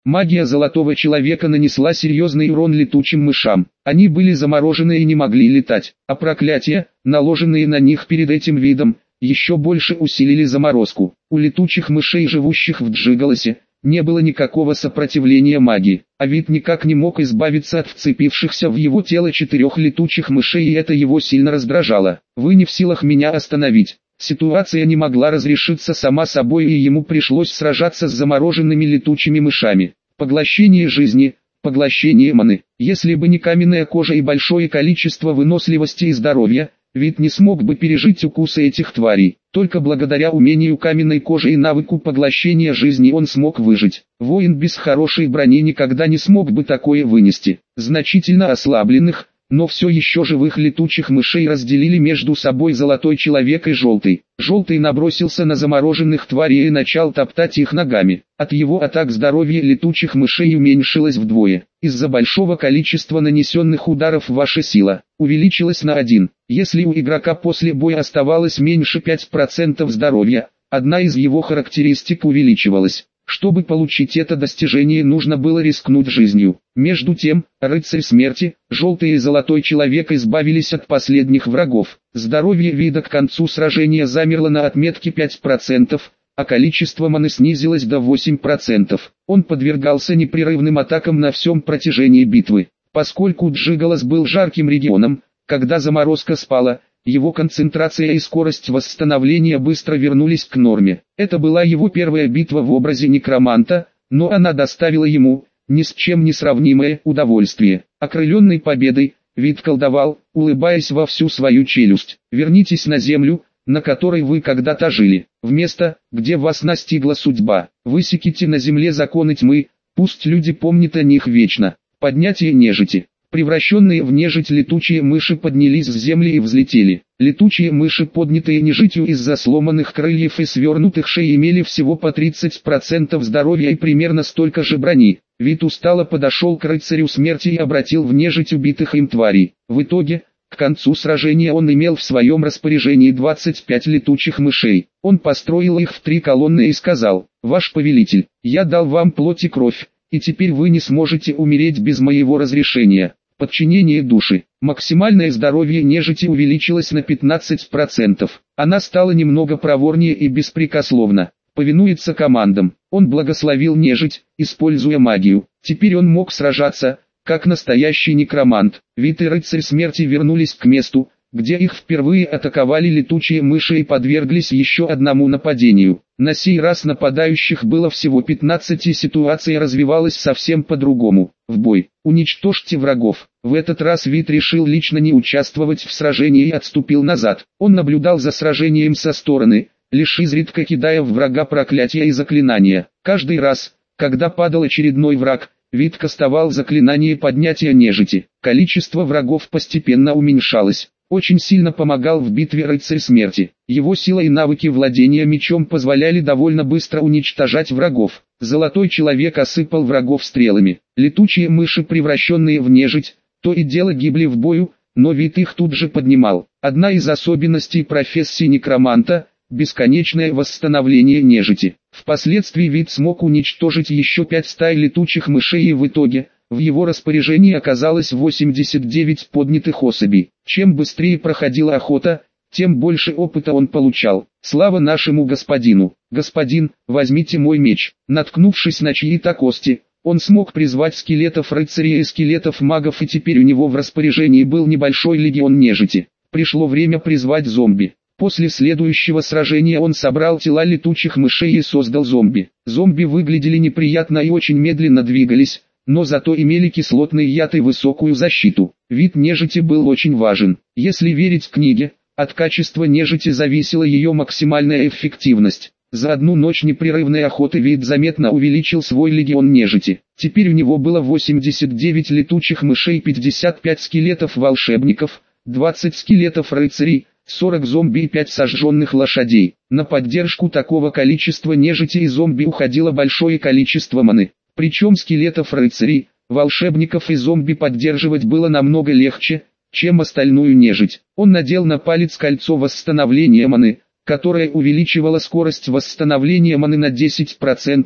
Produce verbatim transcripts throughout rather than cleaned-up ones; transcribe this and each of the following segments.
Магия Золотого Человека нанесла серьезный урон летучим мышам. Они были заморожены и не могли летать, а проклятия, наложенные на них перед этим видом, еще больше усилили заморозку. У летучих мышей, живущих в Джигалосе, не было никакого сопротивления магии, а вид никак не мог избавиться от вцепившихся в его тело четырех летучих мышей, и это его сильно раздражало. «Вы не в силах меня остановить». Ситуация не могла разрешиться сама собой, и ему пришлось сражаться с замороженными летучими мышами. Поглощение жизни, поглощение маны. Если бы не каменная кожа и большое количество выносливости и здоровья, Вид не смог бы пережить укусы этих тварей. Только благодаря умению каменной кожи и навыку поглощения жизни он смог выжить. Воин без хорошей брони никогда не смог бы такое вынести. Значительно ослабленных, но все еще живых летучих мышей разделили между собой Золотой Человек и Желтый. Желтый набросился на замороженных тварей и начал топтать их ногами. От его атак здоровье летучих мышей уменьшилось вдвое. Из-за большого количества нанесенных ударов ваша сила увеличилась на один. Если у игрока после боя оставалось меньше пяти процентов здоровья, одна из его характеристик увеличивалась. Чтобы получить это достижение, нужно было рискнуть жизнью. Между тем, Рыцарь Смерти, Желтый и Золотой Человек избавились от последних врагов. Здоровье Вида к концу сражения замерло на отметке пять процентов, а количество маны снизилось до восьми процентов. Он подвергался непрерывным атакам на всем протяжении битвы. Поскольку Джигалос был жарким регионом, когда заморозка спала, его концентрация и скорость восстановления быстро вернулись к норме. Это была его первая битва в образе некроманта, но она доставила ему ни с чем не сравнимое удовольствие. Окрыленный победой, Вид колдовал, улыбаясь во всю свою челюсть. «Вернитесь на землю, на которой вы когда-то жили, в место, где вас настигла судьба. Высеките на земле законы тьмы, пусть люди помнят о них вечно». Поднятие нежити. Превращенные в нежить летучие мыши поднялись с земли и взлетели. Летучие мыши, поднятые нежитью из-за сломанных крыльев и свернутых шеи, имели всего по тридцать процентов здоровья и примерно столько же брони. Вид устало подошел к Рыцарю Смерти и обратил в нежить убитых им тварей. В итоге, к концу сражения он имел в своем распоряжении двадцать пять летучих мышей. Он построил их в три колонны и сказал: «Ваш повелитель, я дал вам плоть и кровь, и теперь вы не сможете умереть без моего разрешения». Подчинение души. Максимальное здоровье нежити увеличилось на пятнадцать процентов. Она стала немного проворнее и беспрекословно повинуется командам. Он благословил нежить, используя магию. Теперь он мог сражаться, как настоящий некромант. Вид и Рыцарь Смерти вернулись к месту, где их впервые атаковали летучие мыши, и подверглись еще одному нападению. На сей раз нападающих было всего пятнадцать, и ситуация развивалась совсем по-другому. В бой. Уничтожьте врагов. В этот раз Вид решил лично не участвовать в сражении и отступил назад. Он наблюдал за сражением со стороны, лишь изредка кидая в врага проклятия и заклинания. Каждый раз, когда падал очередной враг, Вид кастовал заклинание поднятия нежити. Количество врагов постепенно уменьшалось. Очень сильно помогал в битве Рыцарь Смерти. Его сила и навыки владения мечом позволяли довольно быстро уничтожать врагов. Золотой Человек осыпал врагов стрелами. Летучие мыши, превращенные в нежить, то и дело гибли в бою, но Вид их тут же поднимал. Одна из особенностей профессии некроманта – бесконечное восстановление нежити. Впоследствии Вид смог уничтожить еще пять стай летучих мышей, и в итоге в его распоряжении оказалось восемьдесят девять поднятых особей. Чем быстрее проходила охота, тем больше опыта он получал. Слава нашему господину! Господин, возьмите мой меч. Наткнувшись на чьи-то кости, он смог призвать скелетов рыцарей и скелетов магов, и теперь у него в распоряжении был небольшой легион нежити. Пришло время призвать зомби. После следующего сражения он собрал тела летучих мышей и создал зомби. Зомби выглядели неприятно и очень медленно двигались, но зато имели кислотный яд и высокую защиту. Вид нежити был очень важен. Если верить книге, от качества нежити зависела ее максимальная эффективность. За одну ночь непрерывной охоты Вид заметно увеличил свой легион нежити. Теперь у него было восемьдесят девять летучих мышей, пятьдесят пять скелетов волшебников, двадцать скелетов рыцарей, сорок зомби и пять сожженных лошадей. На поддержку такого количества нежити и зомби уходило большое количество маны. Причем скелетов рыцарей, волшебников и зомби поддерживать было намного легче, чем остальную нежить. Он надел на палец кольцо восстановления маны, которое увеличивало скорость восстановления маны на десять процентов,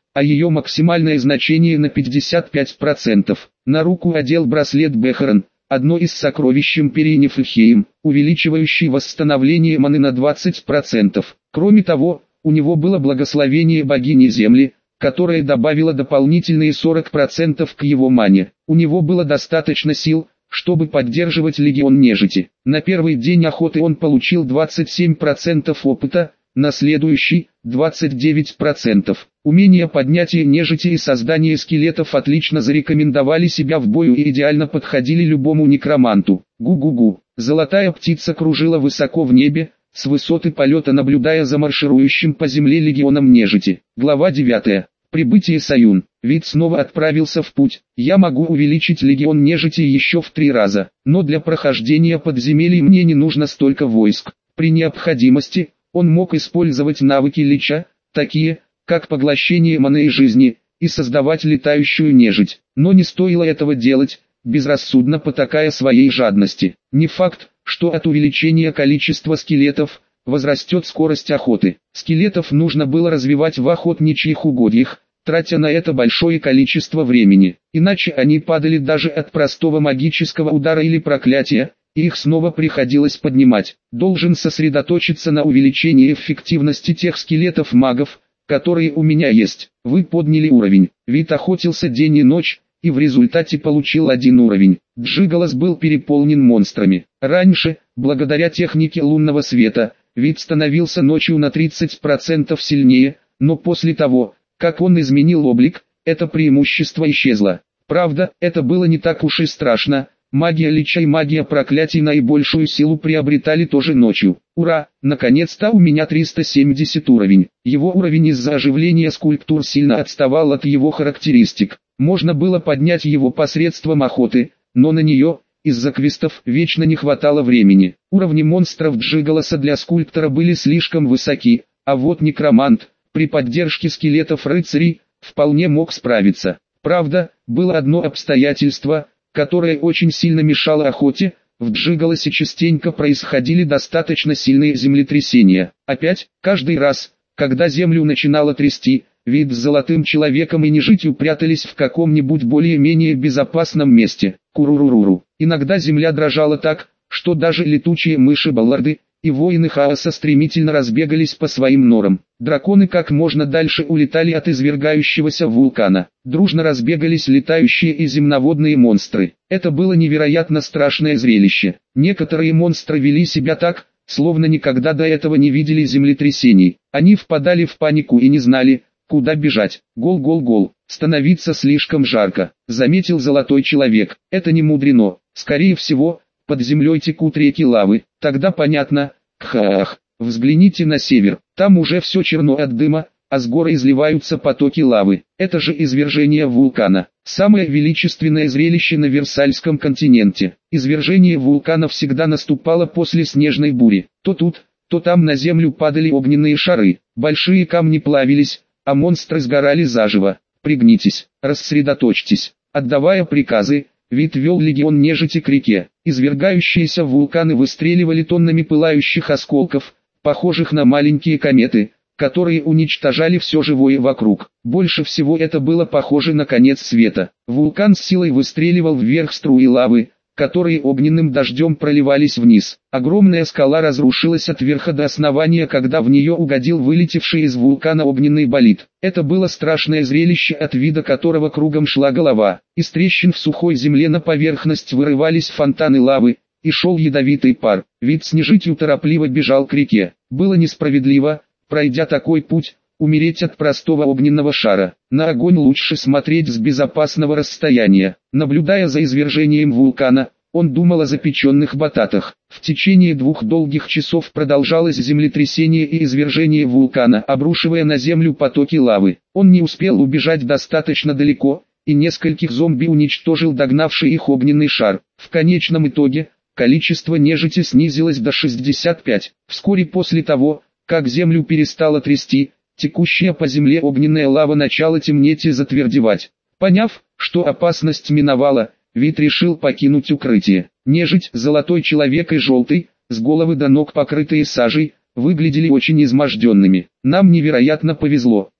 а ее максимальное значение на пятьдесят пять процентов. На руку одел браслет Бехаран, одно из сокровищ империи Нифлхейм, увеличивающий восстановление маны на двадцать процентов. Кроме того, у него было благословение богини Земли, которое добавило дополнительные сорок процентов к его мане. У него было достаточно сил, чтобы поддерживать легион нежити. На первый день охоты он получил двадцать семь процентов опыта, на следующий – двадцать девять процентов. Умения поднятия нежити и создания скелетов отлично зарекомендовали себя в бою и идеально подходили любому некроманту. Гу-гу-гу. Золотая птица кружила высоко в небе, с высоты полета наблюдая за марширующим по земле легионом нежити. Глава девятая. Прибытие Саюн. Вид снова отправился в путь. Я могу увеличить легион нежити еще в три раза, но для прохождения подземелий мне не нужно столько войск. При необходимости, он мог использовать навыки лича, такие, как поглощение маны и жизни, и создавать летающую нежить. Но не стоило этого делать, безрассудно потакая своей жадности. Не факт, что от увеличения количества скелетов возрастет скорость охоты. Скелетов нужно было развивать в охотничьих угодьях, тратя на это большое количество времени. Иначе они падали даже от простого магического удара или проклятия, и их снова приходилось поднимать. Должен сосредоточиться на увеличении эффективности тех скелетов магов, которые у меня есть. Вы подняли уровень. Вид охотился день и ночь, и в результате получил один уровень. Джиголос был переполнен монстрами. Раньше, благодаря технике лунного света, Вид становился ночью на тридцать процентов сильнее, но после того, как он изменил облик, это преимущество исчезло. Правда, это было не так уж и страшно. Магия лича и магия проклятий наибольшую силу приобретали тоже ночью. Ура, наконец-то у меня триста семьдесят уровень. Его уровень из-за оживления скульптур сильно отставал от его характеристик. Можно было поднять его посредством охоты, но на нее, из-за квестов, вечно не хватало времени. Уровни монстров Джиголоса для скульптора были слишком высоки, а вот некромант, при поддержке скелетов рыцарей, вполне мог справиться. Правда, было одно обстоятельство, которое очень сильно мешало охоте. В Джиголосе частенько происходили достаточно сильные землетрясения. Опять, каждый раз, когда землю начинало трясти, Вид с золотым человеком и нежитью прятались в каком-нибудь более-менее безопасном месте. Куруруруру. Иногда земля дрожала так, что даже летучие мыши-балларды и воины хаоса стремительно разбегались по своим норам. Драконы как можно дальше улетали от извергающегося вулкана. Дружно разбегались летающие и земноводные монстры. Это было невероятно страшное зрелище. Некоторые монстры вели себя так, словно никогда до этого не видели землетрясений. Они впадали в панику и не знали, куда бежать. Гол-гол-гол. Становится слишком жарко, заметил золотой человек. Это не мудрено. Скорее всего, под землей текут реки лавы. Тогда понятно. Кхаах. Взгляните на север. Там уже все черно от дыма, а с гор изливаются потоки лавы. Это же извержение вулкана. Самое величественное зрелище на Версальском континенте. Извержение вулкана всегда наступало после снежной бури. То тут, то там на землю падали огненные шары. Большие камни плавились, а монстры сгорали заживо. Пригнитесь, рассредоточьтесь. Отдавая приказы, Вид вел легион нежити к реке. Извергающиеся вулканы выстреливали тоннами пылающих осколков, похожих на маленькие кометы, которые уничтожали все живое вокруг. Больше всего это было похоже на конец света. Вулкан с силой выстреливал вверх струи лавы, которые огненным дождем проливались вниз. Огромная скала разрушилась от верха до основания, когда в нее угодил вылетевший из вулкана огненный болид. Это было страшное зрелище, от вида которого кругом шла голова. Из трещин в сухой земле на поверхность вырывались фонтаны лавы, и шел ядовитый пар. Вид с нежитью торопливо бежал к реке. Было несправедливо, пройдя такой путь, умереть от простого огненного шара. На огонь лучше смотреть с безопасного расстояния. Наблюдая за извержением вулкана, он думал о запеченных бататах. В течение двух долгих часов продолжалось землетрясение и извержение вулкана, обрушивая на землю потоки лавы. Он не успел убежать достаточно далеко, и нескольких зомби уничтожил догнавший их огненный шар. В конечном итоге, количество нежити снизилось до шестидесяти пяти. Вскоре после того, как землю перестало трясти, текущая по земле огненная лава начала темнеть и затвердевать. Поняв, что опасность миновала, Вид решил покинуть укрытие. Нежить, золотой человек и желтый, с головы до ног покрытые сажей, выглядели очень изможденными. Нам невероятно повезло.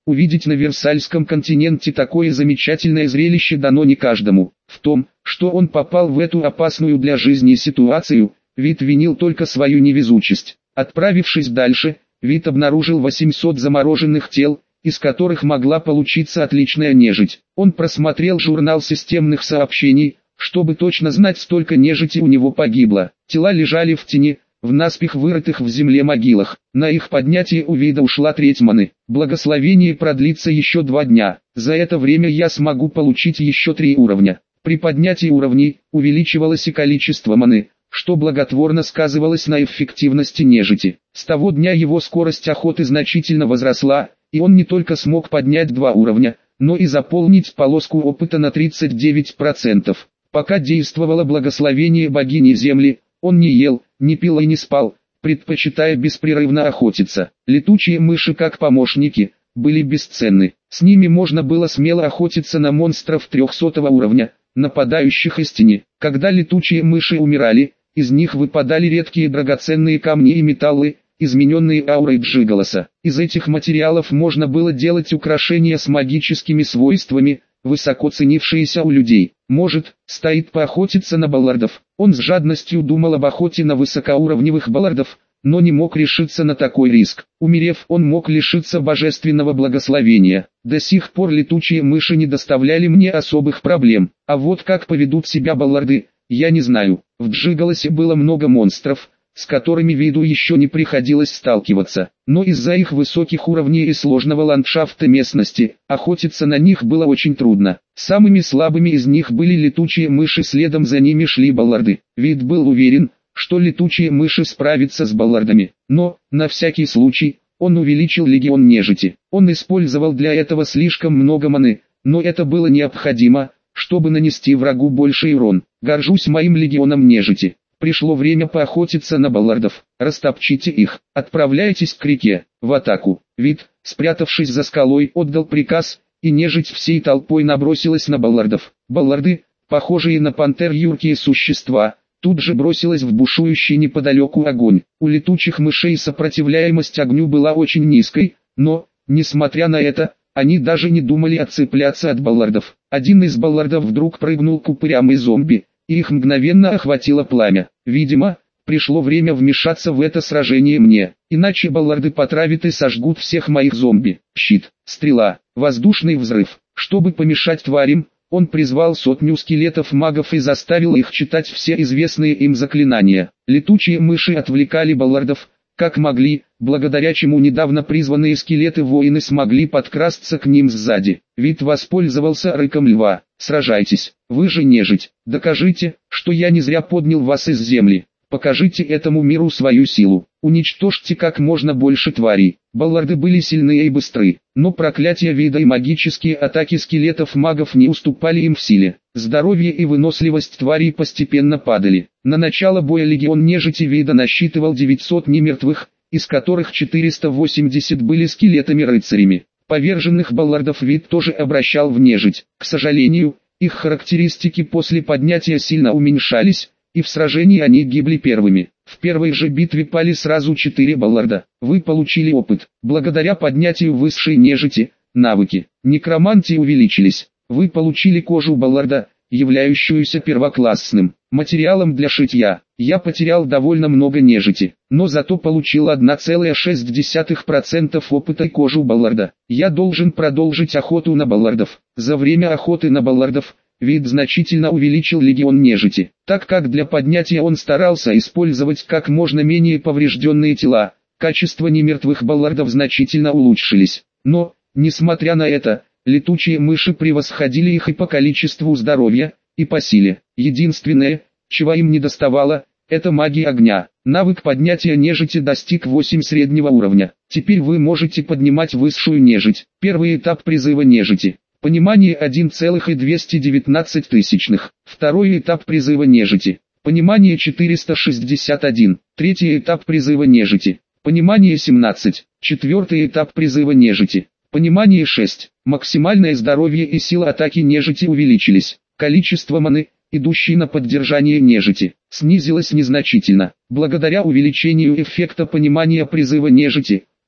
Увидеть на Версальском континенте такое замечательное зрелище дано не каждому. В том, что он попал в эту опасную для жизни ситуацию, Вид винил только свою невезучесть. Отправившись дальше, Вид обнаружил восемьсот замороженных тел, из которых могла получиться отличная нежить. Он просмотрел журнал системных сообщений, чтобы точно знать, столько нежити у него погибло. Тела лежали в тени, в наспех вырытых в земле могилах. На их поднятие у Вида ушла треть маны. Благословение продлится еще два дня. За это время я смогу получить еще три уровня. При поднятии уровней увеличивалось и количество маны, что благотворно сказывалось на эффективности нежити. С того дня его скорость охоты значительно возросла, и он не только смог поднять два уровня, но и заполнить полоску опыта на тридцать девять процентов. Пока действовало благословение богини Земли, он не ел, не пил и не спал, предпочитая беспрерывно охотиться. Летучие мыши как помощники были бесценны. С ними можно было смело охотиться на монстров трехсотого уровня, нападающих из тени. Когда летучие мыши умирали, из них выпадали редкие драгоценные камни и металлы, измененные аурой Джиголоса. Из этих материалов можно было делать украшения с магическими свойствами, высоко ценившиеся у людей. Может, стоит поохотиться на баллардов. Он с жадностью думал об охоте на высокоуровневых баллардов, но не мог решиться на такой риск. Умерев, он мог лишиться божественного благословения. До сих пор летучие мыши не доставляли мне особых проблем. А вот как поведут себя балларды, я не знаю. В Джиголосе было много монстров, с которыми Виду еще не приходилось сталкиваться, но из-за их высоких уровней и сложного ландшафта местности, охотиться на них было очень трудно. Самыми слабыми из них были летучие мыши, следом за ними шли балларды. Вид был уверен, что летучие мыши справятся с баллардами, но, на всякий случай, он увеличил легион нежити. Он использовал для этого слишком много маны, но это было необходимо, чтобы нанести врагу больший урон. Горжусь моим легионом нежити. Пришло время поохотиться на баллардов. Растопчите их. Отправляйтесь к реке, в атаку. Вид, спрятавшись за скалой, отдал приказ, и нежить всей толпой набросилась на баллардов. Балларды, похожие на пантер юркие существа, тут же бросилась в бушующий неподалеку огонь. У летучих мышей сопротивляемость огню была очень низкой, но, несмотря на это, они даже не думали отцепляться от баллардов. Один из баллардов вдруг прыгнул к упырям и зомби, и их мгновенно охватило пламя. Видимо, пришло время вмешаться в это сражение мне, иначе балларды потравят и сожгут всех моих зомби. Щит, стрела, воздушный взрыв. Чтобы помешать тварям, он призвал сотню скелетов-магов и заставил их читать все известные им заклинания. Летучие мыши отвлекали баллардов, как могли, благодаря чему недавно призванные скелеты-воины смогли подкрасться к ним сзади. Вид воспользовался рыком льва. «Сражайтесь, вы же нежить, докажите, что я не зря поднял вас из земли. Покажите этому миру свою силу, уничтожьте как можно больше тварей». Балларды были сильны и быстры, но проклятия Вида и магические атаки скелетов-магов не уступали им в силе. Здоровье и выносливость тварей постепенно падали. На начало боя легион нежити Вида насчитывал девятьсот немертвых, из которых четыреста восемьдесят были скелетами-рыцарями. Поверженных баллардов Вид тоже обращал в нежить. К сожалению, их характеристики после поднятия сильно уменьшались, и в сражении они гибли первыми. В первой же битве пали сразу четыре балларда. Вы получили опыт. Благодаря поднятию высшей нежити, навыки некромантии увеличились. Вы получили кожу балларда, являющуюся первоклассным материалом для шитья. Я потерял довольно много нежити, но зато получил одна целая шесть десятых процента опыта и кожу балларда. Я должен продолжить охоту на баллардов. За время охоты на баллардов Вид значительно увеличил легион нежити, так как для поднятия он старался использовать как можно менее поврежденные тела. Качество немертвых баллардов значительно улучшились. Но, несмотря на это, летучие мыши превосходили их и по количеству здоровья, и по силе. Единственное, чего им не доставало, это магия огня. Навык поднятия нежити достиг восемь среднего уровня. Теперь вы можете поднимать высшую нежить. Первый этап призыва нежити. Понимание один целых двести девятнадцать тысячных. Второй этап призыва нежити. Понимание четыреста шестьдесят один. Третий этап призыва нежити. Понимание семнадцать. Четвертый этап призыва нежити. Понимание шесть. Максимальное здоровье и сила атаки нежити увеличились. Количество маны, идущей на поддержание нежити, снизилось незначительно. Благодаря увеличению эффекта понимания призыва нежити,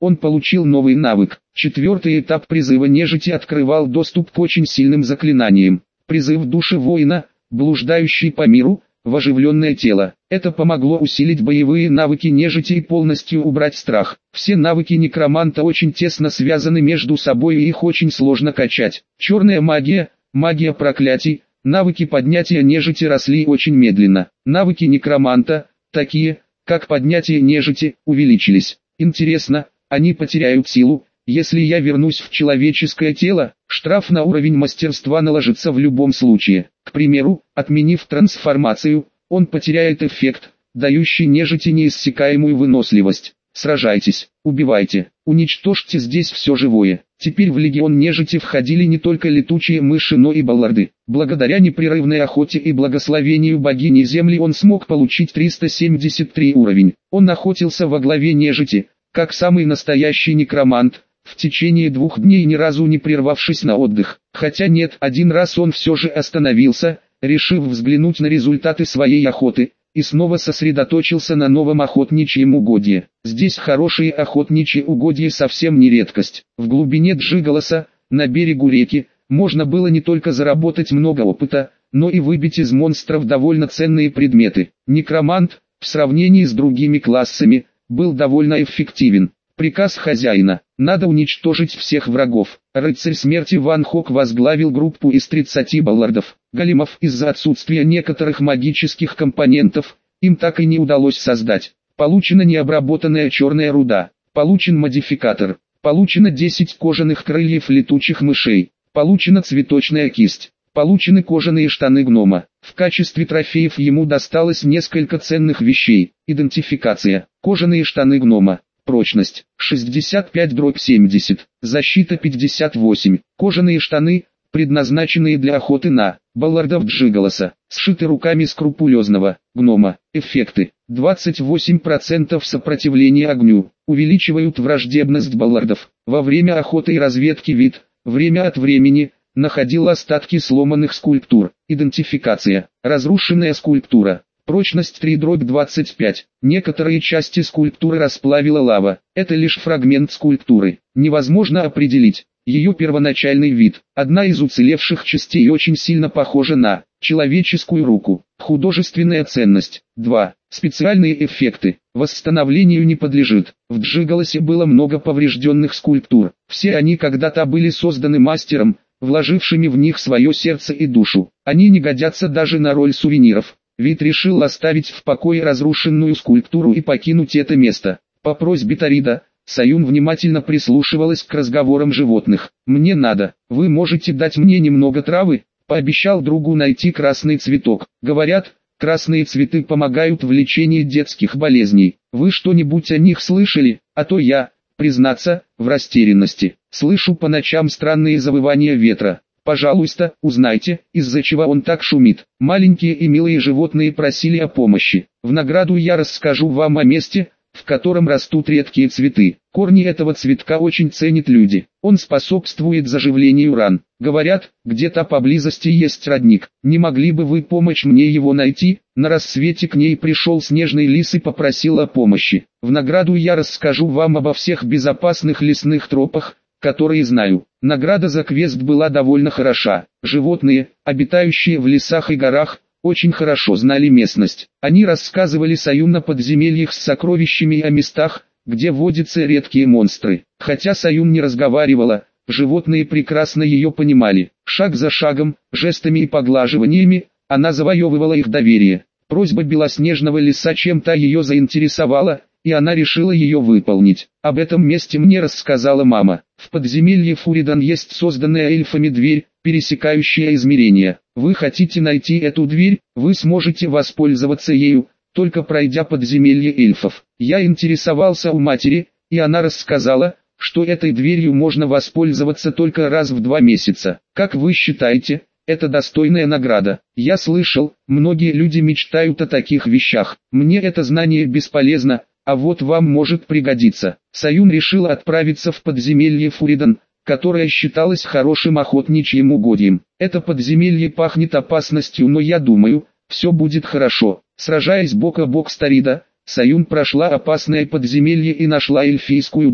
он получил новый навык. Четвертый этап призыва нежити открывал доступ к очень сильным заклинаниям. Призыв души воина, блуждающий по миру, в оживленное тело. Это помогло усилить боевые навыки нежити и полностью убрать страх. Все навыки некроманта очень тесно связаны между собой и их очень сложно качать. Черная магия, магия проклятий, навыки поднятия нежити росли очень медленно. Навыки некроманта, такие, как поднятие нежити, увеличились. Интересно, они потеряют силу, если я вернусь в человеческое тело? Штраф на уровень мастерства наложится в любом случае. К примеру, отменив трансформацию, он потеряет эффект, дающий нежити неиссякаемую выносливость. Сражайтесь, убивайте, уничтожьте здесь все живое. Теперь в легион нежити входили не только летучие мыши, но и балларды. Благодаря непрерывной охоте и благословению богини Земли он смог получить триста семьдесят три уровень. Он охотился во главе нежити, как самый настоящий некромант, в течение двух дней ни разу не прервавшись на отдых. Хотя нет, один раз он все же остановился, решив взглянуть на результаты своей охоты, и снова сосредоточился на новом охотничьем угодье. Здесь хорошие охотничьи угодья совсем не редкость. В глубине Джиголоса, на берегу реки, можно было не только заработать много опыта, но и выбить из монстров довольно ценные предметы. Некромант, в сравнении с другими классами, был довольно эффективен. Приказ хозяина: надо уничтожить всех врагов. Рыцарь смерти Ван Хок возглавил группу из тридцати баллардов. Големов из-за отсутствия некоторых магических компонентов, им так и не удалось создать. Получена необработанная черная руда. Получен модификатор. Получено десять кожаных крыльев летучих мышей. Получена цветочная кисть. Получены кожаные штаны гнома. В качестве трофеев ему досталось несколько ценных вещей. Идентификация. Кожаные штаны гнома. Прочность шестьдесят пять дробь семьдесят. Защита пятьдесят восемь. Кожаные штаны, предназначенные для охоты на баллардов Джиголоса. Сшиты руками скрупулезного гнома. Эффекты. двадцать восемь процентов сопротивления огню. Увеличивают враждебность баллардов. Во время охоты и разведки вид, время от времени, находил остатки сломанных скульптур. Идентификация. Разрушенная скульптура. Прочность три дробь двадцать пять. Некоторые части скульптуры расплавила лава. Это лишь фрагмент скульптуры. Невозможно определить ее первоначальный вид. Одна из уцелевших частей очень сильно похожа на человеческую руку. Художественная ценность. два. Специальные эффекты. Восстановлению не подлежит. В Джиголосе было много поврежденных скульптур. Все они когда-то были созданы мастером, вложившими в них свое сердце и душу. Они не годятся даже на роль сувениров. Вид решил оставить в покое разрушенную скульптуру и покинуть это место. По просьбе Тарида, Саюн внимательно прислушивалась к разговорам животных. «Мне надо, вы можете дать мне немного травы?» Пообещал другу найти красный цветок. Говорят, красные цветы помогают в лечении детских болезней. Вы что-нибудь о них слышали? А то я, признаться, в растерянности. Слышу по ночам странные завывания ветра. Пожалуйста, узнайте, из-за чего он так шумит. Маленькие и милые животные просили о помощи. В награду я расскажу вам о месте, в котором растут редкие цветы. Корни этого цветка очень ценят люди. Он способствует заживлению ран. Говорят, где-то поблизости есть родник. Не могли бы вы помочь мне его найти? На рассвете к ней пришел снежный лис и попросил о помощи. В награду я расскажу вам обо всех безопасных лесных тропах, которые знаю. Награда за квест была довольно хороша. Животные, обитающие в лесах и горах, очень хорошо знали местность. Они рассказывали Саюн о подземельях с сокровищами и о местах, где водятся редкие монстры. Хотя Саюн не разговаривала, животные прекрасно ее понимали. Шаг за шагом, жестами и поглаживаниями, она завоевывала их доверие. Просьба белоснежного лиса чем-то ее заинтересовала, и она решила ее выполнить. Об этом месте мне рассказала мама. В подземелье Фуридан есть созданная эльфами дверь, пересекающая измерения. Вы хотите найти эту дверь, вы сможете воспользоваться ею, только пройдя подземелье эльфов. Я интересовался у матери, и она рассказала, что этой дверью можно воспользоваться только раз в два месяца. Как вы считаете, это достойная награда? Я слышал, многие люди мечтают о таких вещах. Мне это знание бесполезно, а вот вам может пригодиться. Саюн решила отправиться в подземелье Фуридан, которое считалось хорошим охотничьим угодьем. Это подземелье пахнет опасностью, но я думаю, все будет хорошо. Сражаясь бок о бок с Тарида, Саюн прошла опасное подземелье и нашла эльфийскую дверь.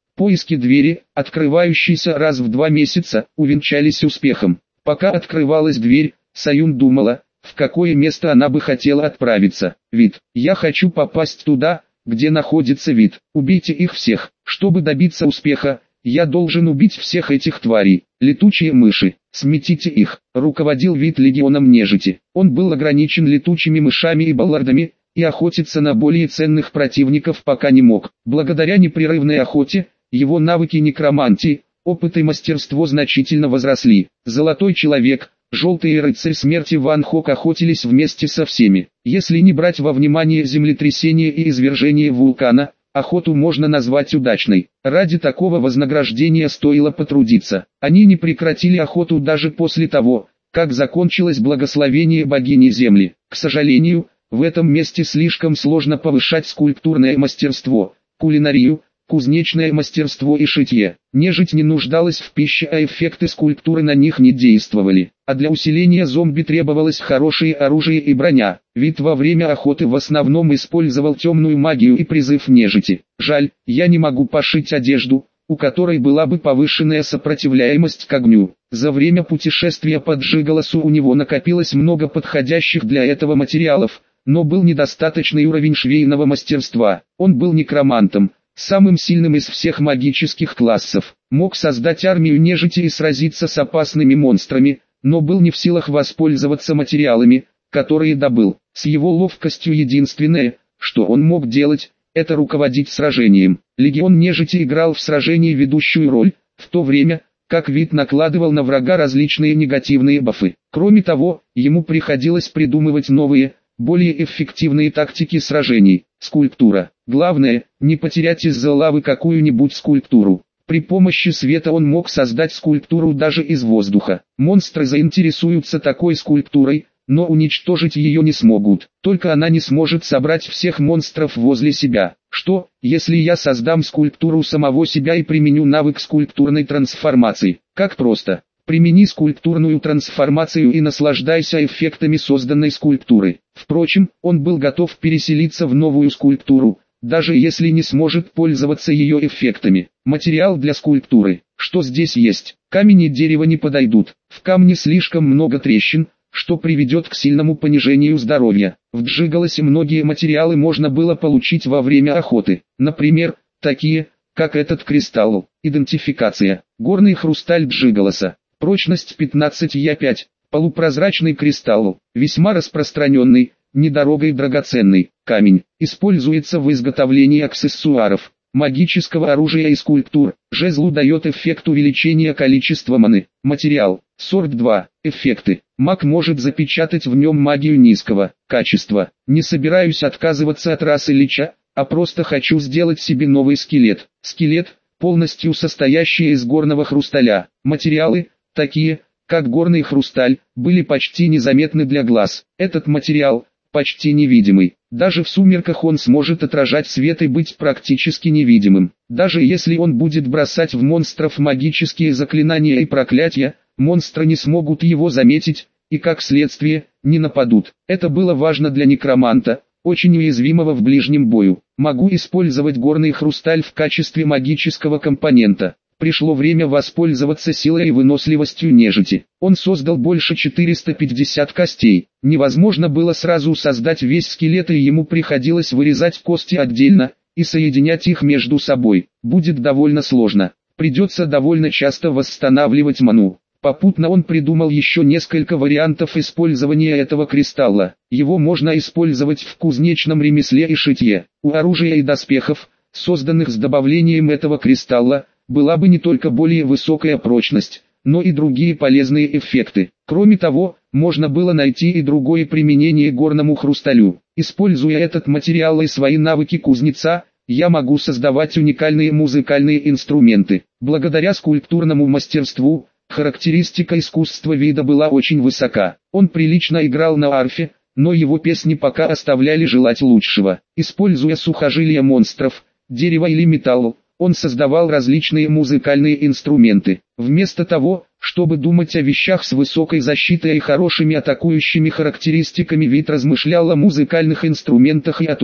Поиски двери, открывающейся раз в два месяца, увенчались успехом. Пока открывалась дверь, Саюн думала, в какое место она бы хотела отправиться. Вид. Я хочу попасть туда, где находится Вид. Убейте их всех. Чтобы добиться успеха, я должен убить всех этих тварей. Летучие мыши. Сметите их. Руководил Вид легионом нежити. Он был ограничен летучими мышами и баллардами, и охотиться на более ценных противников пока не мог. Благодаря непрерывной охоте, его навыки некромантии, опыт и мастерство значительно возросли. Золотой человек, Желтый и рыцарь смерти Ван Хок охотились вместе со всеми. Если не брать во внимание землетрясение и извержение вулкана, охоту можно назвать удачной. Ради такого вознаграждения стоило потрудиться. Они не прекратили охоту даже после того, как закончилось благословение богини Земли. К сожалению, в этом месте слишком сложно повышать скульптурное мастерство, кулинарию, кузнечное мастерство и шитье. Нежить не нуждалась в пище, а эффекты скульптуры на них не действовали. А для усиления зомби требовалось хорошее оружие и броня. Вид во время охоты в основном использовал темную магию и призыв нежити. Жаль, я не могу пошить одежду, у которой была бы повышенная сопротивляемость к огню. За время путешествия по Джиголосу у него накопилось много подходящих для этого материалов, но был недостаточный уровень швейного мастерства. Он был некромантом, самым сильным из всех магических классов. Мог создать армию нежити и сразиться с опасными монстрами, но был не в силах воспользоваться материалами, которые добыл. С его ловкостью единственное, что он мог делать, это руководить сражением. Легион нежити играл в сражении ведущую роль, в то время, как Вид накладывал на врага различные негативные бафы. Кроме того, ему приходилось придумывать новые, более эффективные тактики сражений. Скульптура. Главное, не потерять из-за лавы какую-нибудь скульптуру. При помощи света он мог создать скульптуру даже из воздуха. Монстры заинтересуются такой скульптурой, но уничтожить ее не смогут. Только она не сможет собрать всех монстров возле себя. Что, если я создам скульптуру самого себя и применю навык скульптурной трансформации? Как просто. Примени скульптурную трансформацию и наслаждайся эффектами созданной скульптуры. Впрочем, он был готов переселиться в новую скульптуру, даже если не сможет пользоваться ее эффектами. Материал для скульптуры. Что здесь есть? Камень и дерево не подойдут. В камне слишком много трещин, что приведет к сильному понижению здоровья. В Джиголосе многие материалы можно было получить во время охоты. Например, такие, как этот кристалл. Идентификация. Горный хрусталь Джиголоса. Прочность пятнадцать Е пять. Полупрозрачный кристалл. Весьма распространенный, недорогой и драгоценный камень. Используется в изготовлении аксессуаров, магического оружия и скульптур. Жезлу дает эффект увеличения количества маны. Материал. Сорт два. Эффекты. Маг может запечатать в нем магию низкого качества. Не собираюсь отказываться от расы Лича, а просто хочу сделать себе новый скелет. Скелет, полностью состоящий из горного хрусталя. Материалы, такие, как горный хрусталь, были почти незаметны для глаз. Этот материал, почти невидимый. Даже в сумерках он сможет отражать свет и быть практически невидимым. Даже если он будет бросать в монстров магические заклинания и проклятия, монстры не смогут его заметить, и как следствие, не нападут. Это было важно для некроманта, очень уязвимого в ближнем бою. Могу использовать горный хрусталь в качестве магического компонента. Пришло время воспользоваться силой и выносливостью нежити. Он создал больше четырёхсот пятидесяти костей. Невозможно было сразу создать весь скелет, и ему приходилось вырезать кости отдельно и соединять их между собой. Будет довольно сложно. Придется довольно часто восстанавливать ману. Попутно он придумал еще несколько вариантов использования этого кристалла. Его можно использовать в кузнечном ремесле и шитье. У оружия и доспехов, созданных с добавлением этого кристалла, была бы не только более высокая прочность, но и другие полезные эффекты. Кроме того, можно было найти и другое применение горному хрусталю. Используя этот материал и свои навыки кузнеца, я могу создавать уникальные музыкальные инструменты. Благодаря скульптурному мастерству, характеристика искусства Вида была очень высока. Он прилично играл на арфе, но его песни пока оставляли желать лучшего. Используя сухожилия монстров, дерево или металл, он создавал различные музыкальные инструменты. Вместо того, чтобы думать о вещах с высокой защитой и хорошими атакующими характеристиками, Вид размышлял о музыкальных инструментах и о том,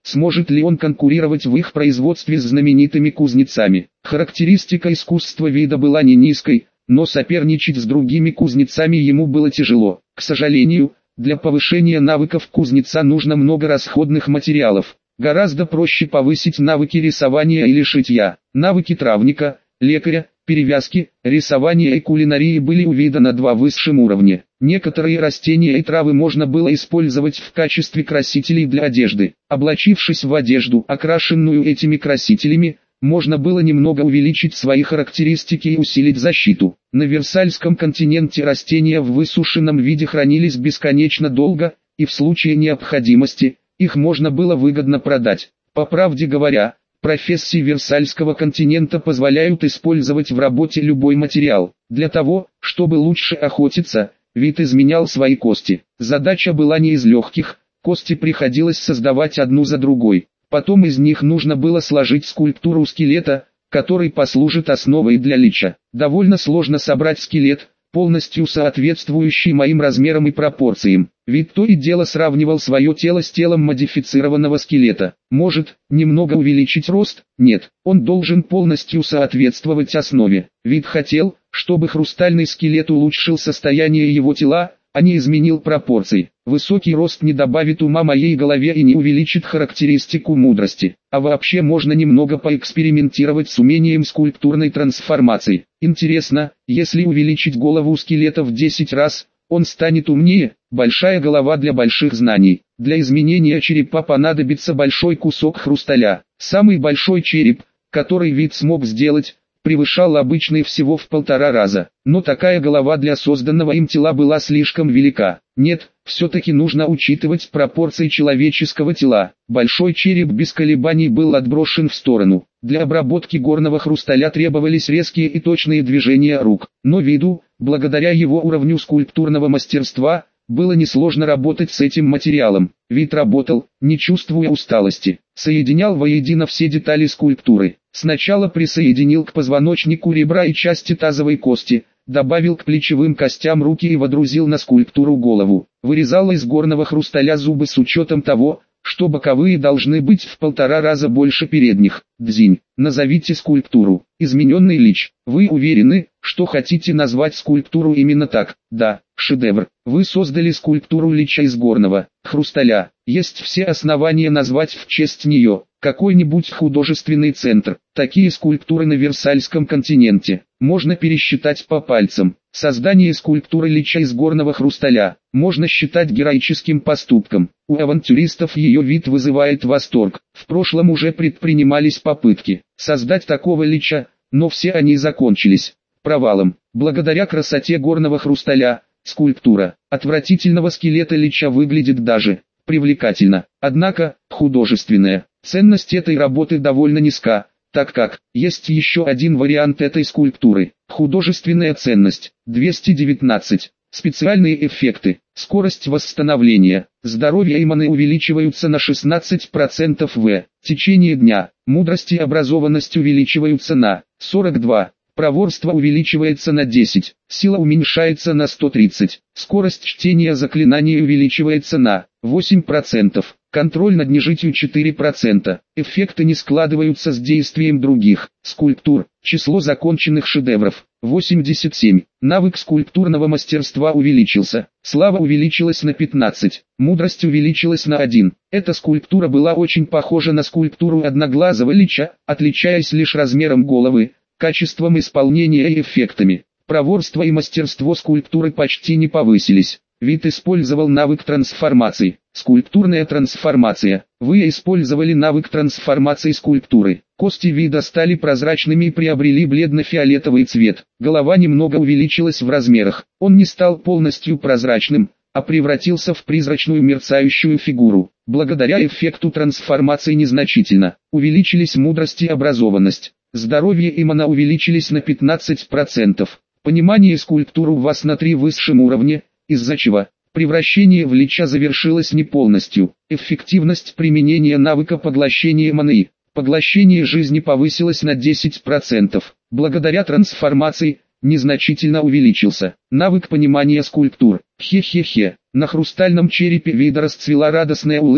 Сможет ли он конкурировать в их производстве с знаменитыми кузнецами? Характеристика искусства вида была не низкой, но соперничать с другими кузнецами ему было тяжело. К сожалению, для повышения навыков кузнеца нужно много расходных материалов. Гораздо проще повысить навыки рисования или шитья. Навыки травника, лекаря, перевязки, рисования и кулинарии были у вида на два высшем уровне. Некоторые растения и травы можно было использовать в качестве красителей для одежды. Облачившись в одежду, окрашенную этими красителями, можно было немного увеличить свои характеристики и усилить защиту. На Версальском континенте растения в высушенном виде хранились бесконечно долго, и в случае необходимости, их можно было выгодно продать. По правде говоря, профессии Версальского континента позволяют использовать в работе любой материал. Для того, чтобы лучше охотиться, вид изменял свои кости. Задача была не из легких, кости приходилось создавать одну за другой. Потом из них нужно было сложить скульптуру скелета, который послужит основой для лича. Довольно сложно собрать скелет, полностью соответствующий моим размерам и пропорциям. Ведь то и дело сравнивал свое тело с телом модифицированного скелета. Может, немного увеличить рост? Нет, он должен полностью соответствовать основе. Вид хотел, чтобы хрустальный скелет улучшил состояние его тела, а не изменил пропорции. Высокий рост не добавит ума моей голове и не увеличит характеристику мудрости. А вообще можно немного поэкспериментировать с умением скульптурной трансформации. Интересно, если увеличить голову скелета в десять раз, он станет умнее. Большая голова для больших знаний. Для изменения черепа понадобится большой кусок хрусталя. Самый большой череп, который вид смог сделать, превышал обычный всего в полтора раза. Но такая голова для созданного им тела была слишком велика. Нет, все-таки нужно учитывать пропорции человеческого тела. Большой череп без колебаний был отброшен в сторону. Для обработки горного хрусталя требовались резкие и точные движения рук. Но виду, благодаря его уровню скульптурного мастерства, было несложно работать с этим материалом. Вид работал, не чувствуя усталости. Соединял воедино все детали скульптуры. Сначала присоединил к позвоночнику ребра и части тазовой кости, добавил к плечевым костям руки и водрузил на скульптуру голову. Вырезал из горного хрусталя зубы с учетом того, что боковые должны быть в полтора раза больше передних. Дзинь. Назовите скульптуру. Измененный лич. Вы уверены, что хотите назвать скульптуру именно так? Да, шедевр. Вы создали скульптуру лича из горного хрусталя. Есть все основания назвать в честь нее какой-нибудь художественный центр. Такие скульптуры на Версальском континенте можно пересчитать по пальцам. Создание скульптуры лича из горного хрусталя можно считать героическим поступком. У авантюристов ее вид вызывает восторг. В прошлом уже предпринимались попытки создать такого лича, но все они закончились провалом. Благодаря красоте горного хрусталя, скульптура отвратительного скелета лича выглядит даже привлекательно. Однако, художественная ценность этой работы довольно низка, так как есть еще один вариант этой скульптуры. Художественная ценность двести девятнадцать. Специальные эффекты. Скорость восстановления. Здоровье и маны увеличиваются на шестнадцать процентов в течение дня. Мудрость и образованность увеличиваются на сорок два. Проворство увеличивается на десять. Сила уменьшается на сто тридцать. Скорость чтения заклинаний увеличивается на восемь процентов. Контроль над нежитью четыре процента. Эффекты не складываются с действием других скульптур. Число законченных шедевров восемьдесят семь. Навык скульптурного мастерства увеличился. Слава увеличилась на пятнадцать. Мудрость увеличилась на один. Эта скульптура была очень похожа на скульптуру одноглазого лича, отличаясь лишь размером головы, качеством исполнения и эффектами. Проворство и мастерство скульптуры почти не повысились. Вид использовал навык трансформации. Скульптурная трансформация. Вы использовали навык трансформации скульптуры. Кости вида стали прозрачными и приобрели бледно-фиолетовый цвет. Голова немного увеличилась в размерах. Он не стал полностью прозрачным, а превратился в призрачную мерцающую фигуру. Благодаря эффекту трансформации незначительно увеличились мудрость и образованность. Здоровье и мана увеличились на пятнадцать процентов. Понимание скульптуры у вас на три высшем уровне, из-за чего превращение в лича завершилось не полностью. Эффективность применения навыка поглощения маны. Поглощение жизни повысилось на десять процентов. Благодаря трансформации, незначительно увеличился навык понимания скульптур. Хе-хе-хе. На хрустальном черепе вида расцвела радостная улыбка,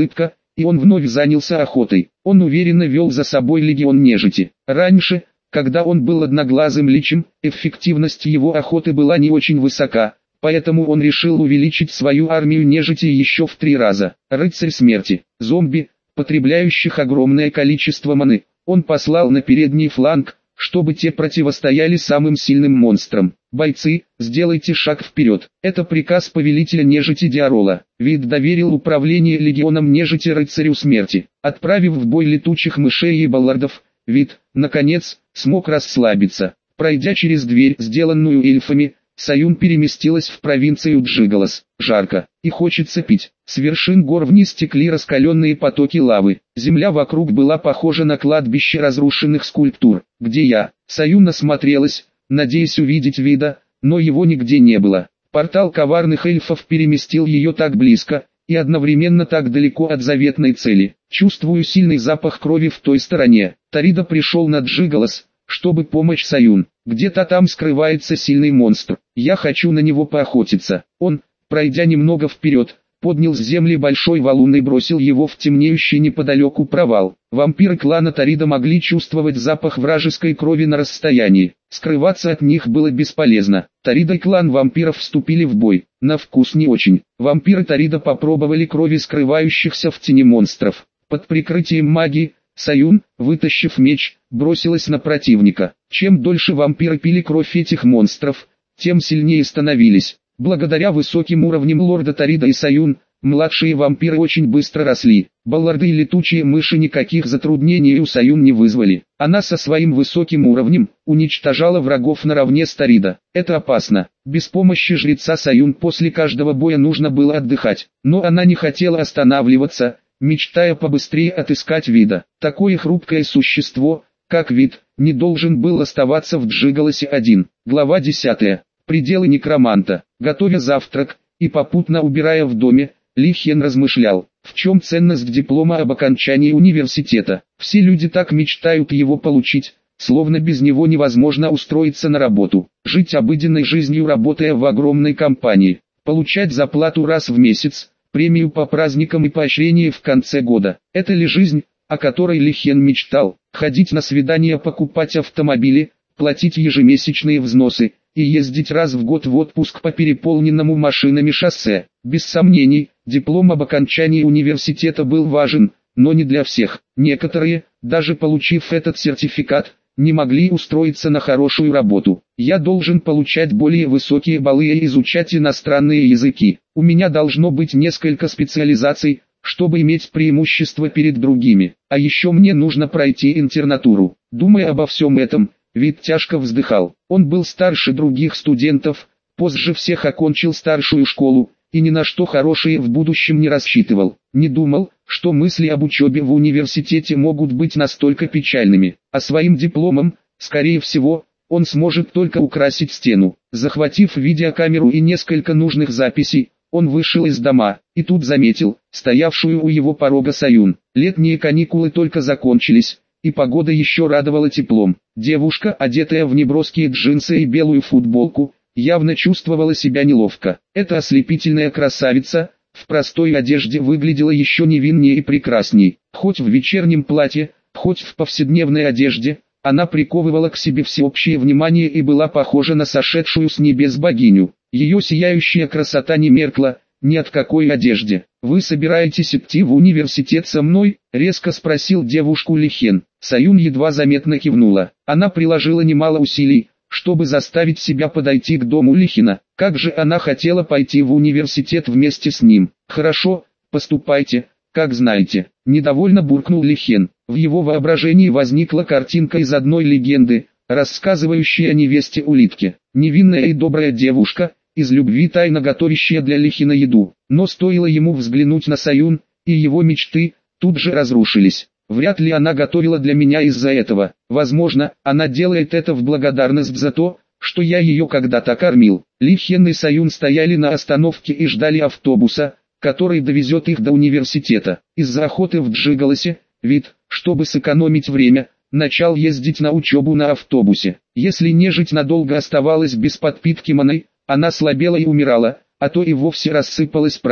и он вновь занялся охотой. Он уверенно вел за собой легион нежити. Раньше, когда он был одноглазым личем, эффективность его охоты была не очень высока, поэтому он решил увеличить свою армию нежити еще в три раза. Рыцарь смерти, зомби, потребляющих огромное количество маны, он послал на передний фланг, чтобы те противостояли самым сильным монстрам. Бойцы, сделайте шаг вперед. Это приказ повелителя нежити Диарола. Вид доверил управление легионом нежити рыцарю смерти. Отправив в бой летучих мышей и баллардов, Вид, наконец, смог расслабиться. Пройдя через дверь, сделанную эльфами, Саюн переместилась в провинцию Джигалос. Жарко, и хочется пить. С вершин гор вниз текли раскаленные потоки лавы. Земля вокруг была похожа на кладбище разрушенных скульптур. Где я? Саюн осмотрелась, надеясь увидеть Вида, но его нигде не было. Портал коварных эльфов переместил ее так близко, и одновременно так далеко от заветной цели. Чувствую сильный запах крови в той стороне. Тарида пришел на Джигалос, чтобы помочь Саюн. Где-то там скрывается сильный монстр. Я хочу на него поохотиться. Он, пройдя немного вперед, поднял с земли большой валун и бросил его в темнеющий неподалеку провал. Вампиры клана Тарида могли чувствовать запах вражеской крови на расстоянии. Скрываться от них было бесполезно. Тарида и клан вампиров вступили в бой. На вкус не очень. Вампиры Тарида попробовали крови скрывающихся в тени монстров. Под прикрытием магии, Саюн, вытащив меч, бросилась на противника. Чем дольше вампиры пили кровь этих монстров, тем сильнее становились. Благодаря высоким уровням лорда Тарида и Саюн, младшие вампиры очень быстро росли. Балларды и летучие мыши никаких затруднений у Саюн не вызвали. Она со своим высоким уровнем уничтожала врагов наравне с Тарида. Это опасно. Без помощи жреца Саюн после каждого боя нужно было отдыхать. Но она не хотела останавливаться, мечтая побыстрее отыскать Вида. Такое хрупкое существо, как Вид, не должен был оставаться в Джигалосе один. Глава десятая. Пределы некроманта. Готовя завтрак и попутно убирая в доме, Ли Хен размышлял, в чем ценность диплома об окончании университета. Все люди так мечтают его получить, словно без него невозможно устроиться на работу. Жить обыденной жизнью, работая в огромной компании. Получать зарплату раз в месяц, премию по праздникам и поощрение в конце года. Это ли жизнь, о которой Ли Хен мечтал? Ходить на свидания, покупать автомобили, платить ежемесячные взносы и ездить раз в год в отпуск по переполненному машинами шоссе. Без сомнений, диплом об окончании университета был важен, но не для всех. Некоторые, даже получив этот сертификат, не могли устроиться на хорошую работу. Я должен получать более высокие баллы и изучать иностранные языки. У меня должно быть несколько специализаций, чтобы иметь преимущество перед другими. А еще мне нужно пройти интернатуру. Думая обо всем этом, Вид тяжко вздыхал. Он был старше других студентов, позже всех окончил старшую школу, и ни на что хорошее в будущем не рассчитывал. Не думал, что мысли об учебе в университете могут быть настолько печальными. А своим дипломом, скорее всего, он сможет только украсить стену. Захватив видеокамеру и несколько нужных записей, он вышел из дома, и тут заметил, стоявшую у его порога Саюн. Летние каникулы только закончились, и погода еще радовала теплом. Девушка, одетая в неброские джинсы и белую футболку, явно чувствовала себя неловко. Эта ослепительная красавица, в простой одежде выглядела еще невиннее и прекрасней. Хоть в вечернем платье, хоть в повседневной одежде, она приковывала к себе всеобщее внимание и была похожа на сошедшую с небес богиню. Ее сияющая красота не меркла ни от какой одежде. «Вы собираетесь идти в университет со мной?» — резко спросил девушку Ли Хен. Саюн едва заметно кивнула. Она приложила немало усилий, чтобы заставить себя подойти к дому Ли Хена. Как же она хотела пойти в университет вместе с ним. «Хорошо, поступайте, как знаете», — недовольно буркнул Ли Хен. В его воображении возникла картинка из одной легенды, рассказывающей о невесте улитке. Невинная и добрая девушка, из любви тайно готовящая для Ли Хена еду. Но стоило ему взглянуть на Саюн, и его мечты тут же разрушились. Вряд ли она готовила для меня из-за этого. Возможно, она делает это в благодарность за то, что я ее когда-то кормил. Ли Хен и Саюн стояли на остановке и ждали автобуса, который довезет их до университета. Из-за охоты в Джигалосе, Вид, чтобы сэкономить время, начал ездить на учебу на автобусе. Если нежить надолго оставалась без подпитки маной, она слабела и умирала, а то и вовсе рассыпалась прахом.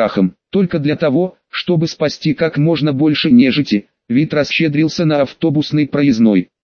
Только для того, чтобы спасти как можно больше нежити, вид расщедрился на автобусный проездной.